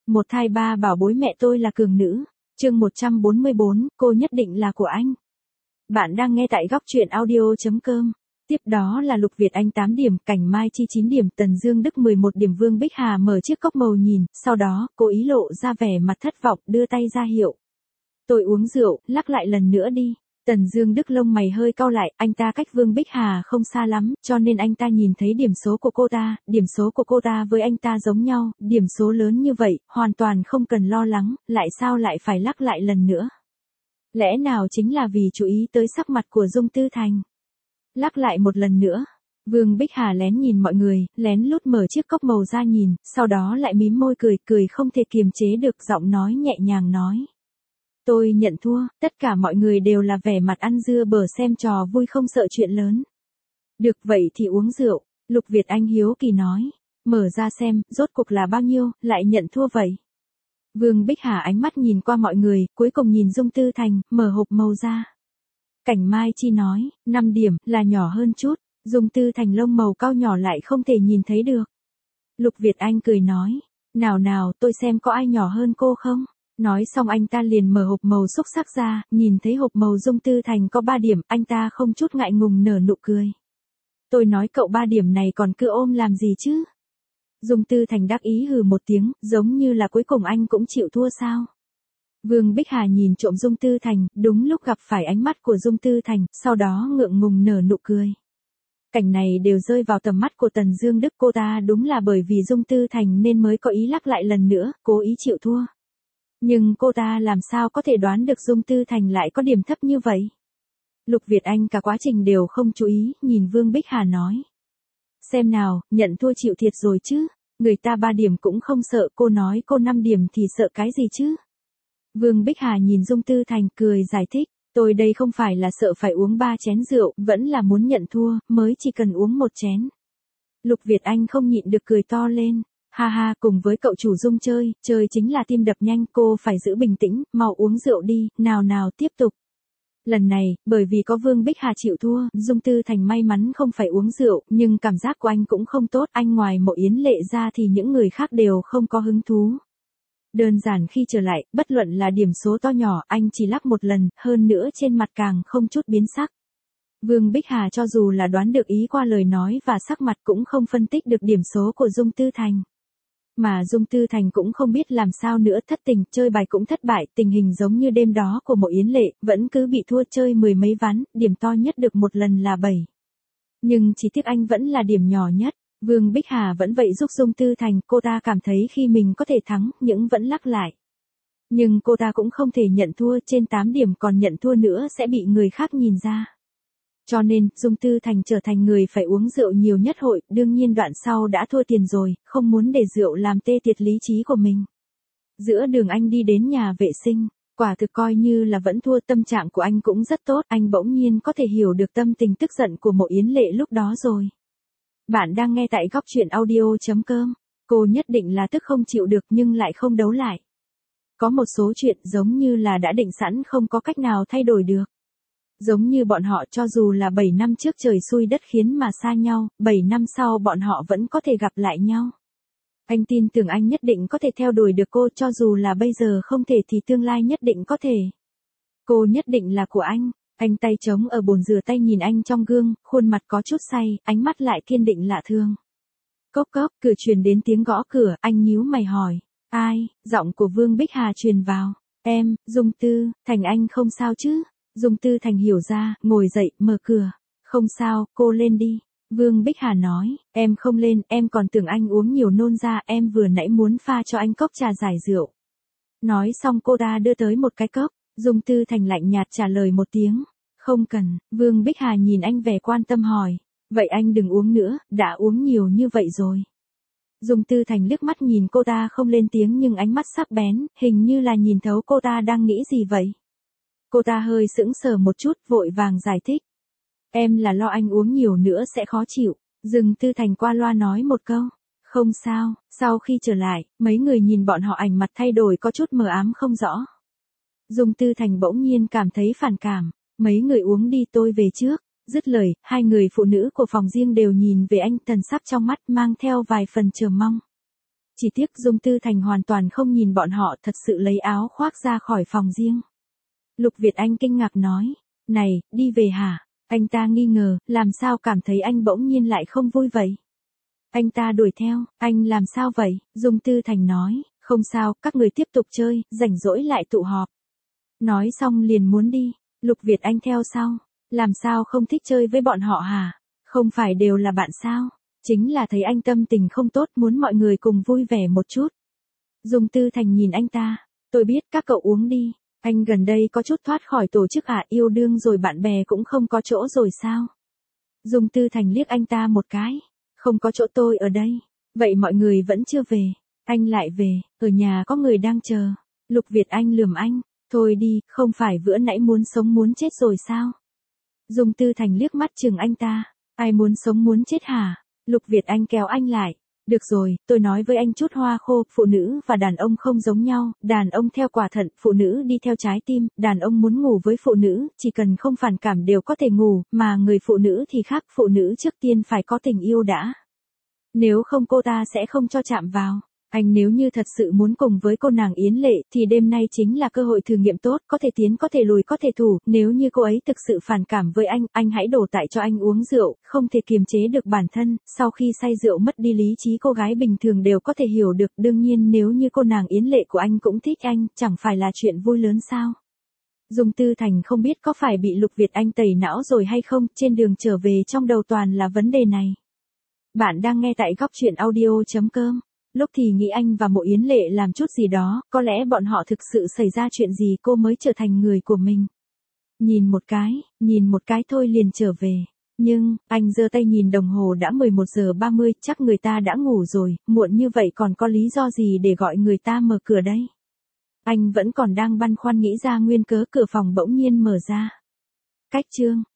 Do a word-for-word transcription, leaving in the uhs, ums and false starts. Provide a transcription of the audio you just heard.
Một thai ba bảo bối mẹ tôi là cường nữ. Chương một trăm bốn mươi bốn, cô nhất định là của anh. Bạn đang nghe tại góc truyện audio.com. Tiếp đó là Lục Việt Anh tám điểm, Cảnh Mai Chi chín điểm, Tần Dương Đức mười một điểm. Vương Bích Hà mở chiếc cốc màu nhìn, sau đó, cô ý lộ ra vẻ mặt thất vọng, đưa tay ra hiệu. Tôi uống rượu, lắc lại lần nữa đi. Tần Dương Đức lông mày hơi cau lại, anh ta cách Vương Bích Hà không xa lắm, cho nên anh ta nhìn thấy điểm số của cô ta, điểm số của cô ta với anh ta giống nhau, điểm số lớn như vậy, hoàn toàn không cần lo lắng, lại sao lại phải lắc lại lần nữa. Lẽ nào chính là vì chú ý tới sắc mặt của Dung Tư Thành. Lắc lại một lần nữa. Vương Bích Hà lén nhìn mọi người, lén lút mở chiếc cốc màu ra nhìn, sau đó lại mím môi cười, cười không thể kiềm chế được, giọng nói nhẹ nhàng nói. Tôi nhận thua, tất cả mọi người đều là vẻ mặt ăn dưa bở xem trò vui không sợ chuyện lớn. Được vậy thì uống rượu, Lục Việt Anh hiếu kỳ nói. Mở ra xem, rốt cuộc là bao nhiêu, lại nhận thua vậy. Vương Bích Hà ánh mắt nhìn qua mọi người, cuối cùng nhìn Dung Tư Thành, mở hộp màu ra. Cảnh Mai Chi nói, năm điểm, là nhỏ hơn chút. Dung Tư Thành lông màu cao nhỏ lại không thể nhìn thấy được. Lục Việt Anh cười nói, nào nào tôi xem có ai nhỏ hơn cô không. Nói xong anh ta liền mở hộp màu xúc sắc ra, nhìn thấy hộp màu Dung Tư Thành có ba điểm, anh ta không chút ngại ngùng nở nụ cười. Tôi nói cậu ba điểm này còn cứ ôm làm gì chứ? Dung Tư Thành đắc ý hừ một tiếng, giống như là cuối cùng anh cũng chịu thua sao? Vương Bích Hà nhìn trộm Dung Tư Thành, đúng lúc gặp phải ánh mắt của Dung Tư Thành, sau đó ngượng ngùng nở nụ cười. Cảnh này đều rơi vào tầm mắt của Tần Dương Đức, cô ta đúng là bởi vì Dung Tư Thành nên mới có ý lắc lại lần nữa, cố ý chịu thua. Nhưng cô ta làm sao có thể đoán được Dung Tư Thành lại có điểm thấp như vậy? Lục Việt Anh cả quá trình đều không chú ý, nhìn Vương Bích Hà nói. Xem nào, nhận thua chịu thiệt rồi chứ, người ta ba điểm cũng không sợ, cô nói cô năm điểm thì sợ cái gì chứ? Vương Bích Hà nhìn Dung Tư Thành cười giải thích, tôi đây không phải là sợ phải uống ba chén rượu, vẫn là muốn nhận thua, mới chỉ cần uống một chén. Lục Việt Anh không nhịn được cười to lên. Ha ha, cùng với cậu chủ Dung chơi, chơi chính là tim đập nhanh, cô phải giữ bình tĩnh, mau uống rượu đi, nào nào tiếp tục. Lần này, bởi vì có Vương Bích Hà chịu thua, Dung Tư Thành may mắn không phải uống rượu, nhưng cảm giác của anh cũng không tốt, anh ngoài Mộ Yến Lệ ra thì những người khác đều không có hứng thú. Đơn giản khi trở lại, bất luận là điểm số to nhỏ, anh chỉ lắc một lần, hơn nữa trên mặt càng không chút biến sắc. Vương Bích Hà cho dù là đoán được ý qua lời nói và sắc mặt cũng không phân tích được điểm số của Dung Tư Thành. Mà Dung Tư Thành cũng không biết làm sao nữa, thất tình, chơi bài cũng thất bại, tình hình giống như đêm đó của Mộ Yến Lệ, vẫn cứ bị thua chơi mười mấy ván, điểm to nhất được một lần là bảy. Nhưng chỉ tiếc anh vẫn là điểm nhỏ nhất, Vương Bích Hà vẫn vậy giúp Dung Tư Thành, cô ta cảm thấy khi mình có thể thắng, nhưng vẫn lắc lại. Nhưng cô ta cũng không thể nhận thua, trên tám điểm còn nhận thua nữa sẽ bị người khác nhìn ra. Cho nên, Dung Tư Thành trở thành người phải uống rượu nhiều nhất hội, đương nhiên đoạn sau đã thua tiền rồi, không muốn để rượu làm tê tiệt lý trí của mình. Giữa đường anh đi đến nhà vệ sinh, quả thực coi như là vẫn thua, tâm trạng của anh cũng rất tốt, anh bỗng nhiên có thể hiểu được tâm tình tức giận của Mộ Yến Lệ lúc đó rồi. Bạn đang nghe tại góc truyện audio.com, cô nhất định là tức không chịu được nhưng lại không đấu lại. Có một số chuyện giống như là đã định sẵn không có cách nào thay đổi được. Giống như bọn họ cho dù là bảy năm trước trời xui đất khiến mà xa nhau, bảy năm sau bọn họ vẫn có thể gặp lại nhau. Anh tin tưởng anh nhất định có thể theo đuổi được cô, cho dù là bây giờ không thể thì tương lai nhất định có thể. Cô nhất định là của anh. Anh tay trống ở bồn rửa tay nhìn anh trong gương, khuôn mặt có chút say, ánh mắt lại kiên định lạ thường. Cốc cốc, cửa truyền đến tiếng gõ cửa, anh nhíu mày hỏi. Ai? Giọng của Vương Bích Hà truyền vào. Em, Dung Tư, Thành anh không sao chứ? Dung Tư Thành hiểu ra, ngồi dậy, mở cửa. Không sao, cô lên đi. Vương Bích Hà nói, em không lên, em còn tưởng anh uống nhiều nôn ra, em vừa nãy muốn pha cho anh cốc trà giải rượu. Nói xong cô ta đưa tới một cái cốc, Dung Tư Thành lạnh nhạt trả lời một tiếng. Không cần, Vương Bích Hà nhìn anh vẻ quan tâm hỏi. Vậy anh đừng uống nữa, đã uống nhiều như vậy rồi. Dung Tư Thành liếc mắt nhìn cô ta không lên tiếng nhưng ánh mắt sắc bén, hình như là nhìn thấu cô ta đang nghĩ gì vậy. Cô ta hơi sững sờ một chút, vội vàng giải thích. Em là lo anh uống nhiều nữa sẽ khó chịu. Dung Tư Thành qua loa nói một câu. Không sao, sau khi trở lại, mấy người nhìn bọn họ ảnh mặt thay đổi có chút mờ ám không rõ. Dung Tư Thành bỗng nhiên cảm thấy phản cảm. Mấy người uống đi tôi về trước. Dứt lời, hai người phụ nữ của phòng riêng đều nhìn về anh, thần sắc trong mắt mang theo vài phần chờ mong. Chỉ tiếc Dung Tư Thành hoàn toàn không nhìn bọn họ, thật sự lấy áo khoác ra khỏi phòng riêng. Lục Việt Anh kinh ngạc nói, này, đi về hả? Anh ta nghi ngờ, làm sao cảm thấy anh bỗng nhiên lại không vui vậy? Anh ta đuổi theo, anh làm sao vậy? Dung Tư Thành nói, không sao, các người tiếp tục chơi, rảnh rỗi lại tụ họp. Nói xong liền muốn đi, Lục Việt Anh theo sau, làm sao không thích chơi với bọn họ hả? Không phải đều là bạn sao? Chính là thấy anh tâm tình không tốt muốn mọi người cùng vui vẻ một chút. Dung Tư Thành nhìn anh ta, tôi biết các cậu uống đi, anh gần đây có chút thoát khỏi tổ chức à, yêu đương rồi bạn bè cũng không có chỗ rồi sao? Dung Tư Thành liếc anh ta một cái, không có chỗ tôi ở đây, vậy mọi người vẫn chưa về, anh lại về, ở nhà có người đang chờ. Lục Việt Anh lườm anh, thôi đi, không phải bữa nãy muốn sống muốn chết rồi sao? Dung Tư Thành liếc mắt chừng anh ta, ai muốn sống muốn chết hả? Lục Việt Anh kéo anh lại, được rồi, tôi nói với anh chút hoa khô, phụ nữ và đàn ông không giống nhau, đàn ông theo quả thận, phụ nữ đi theo trái tim, đàn ông muốn ngủ với phụ nữ, chỉ cần không phản cảm đều có thể ngủ, mà người phụ nữ thì khác, phụ nữ trước tiên phải có tình yêu đã. Nếu không cô ta sẽ không cho chạm vào. Anh nếu như thật sự muốn cùng với cô nàng Yến Lệ, thì đêm nay chính là cơ hội thử nghiệm tốt, có thể tiến có thể lùi có thể thủ, nếu như cô ấy thực sự phản cảm với anh, anh hãy đổ tại cho anh uống rượu, không thể kiềm chế được bản thân, sau khi say rượu mất đi lý trí cô gái bình thường đều có thể hiểu được, đương nhiên nếu như cô nàng Yến Lệ của anh cũng thích anh, chẳng phải là chuyện vui lớn sao. Dung Tư Thành không biết có phải bị Lục Việt Anh tẩy não rồi hay không, trên đường trở về trong đầu toàn là vấn đề này. Bạn đang nghe tại góc truyện audio.com. Lúc thì nghĩ anh và Mộ Yến Lệ làm chút gì đó, có lẽ bọn họ thực sự xảy ra chuyện gì cô mới trở thành người của mình. Nhìn một cái, nhìn một cái thôi liền trở về. Nhưng, anh giơ tay nhìn đồng hồ đã mười một giờ ba mươi, chắc người ta đã ngủ rồi, muộn như vậy còn có lý do gì để gọi người ta mở cửa đây? Anh vẫn còn đang băn khoăn nghĩ ra nguyên cớ, cửa phòng bỗng nhiên mở ra. Cách chương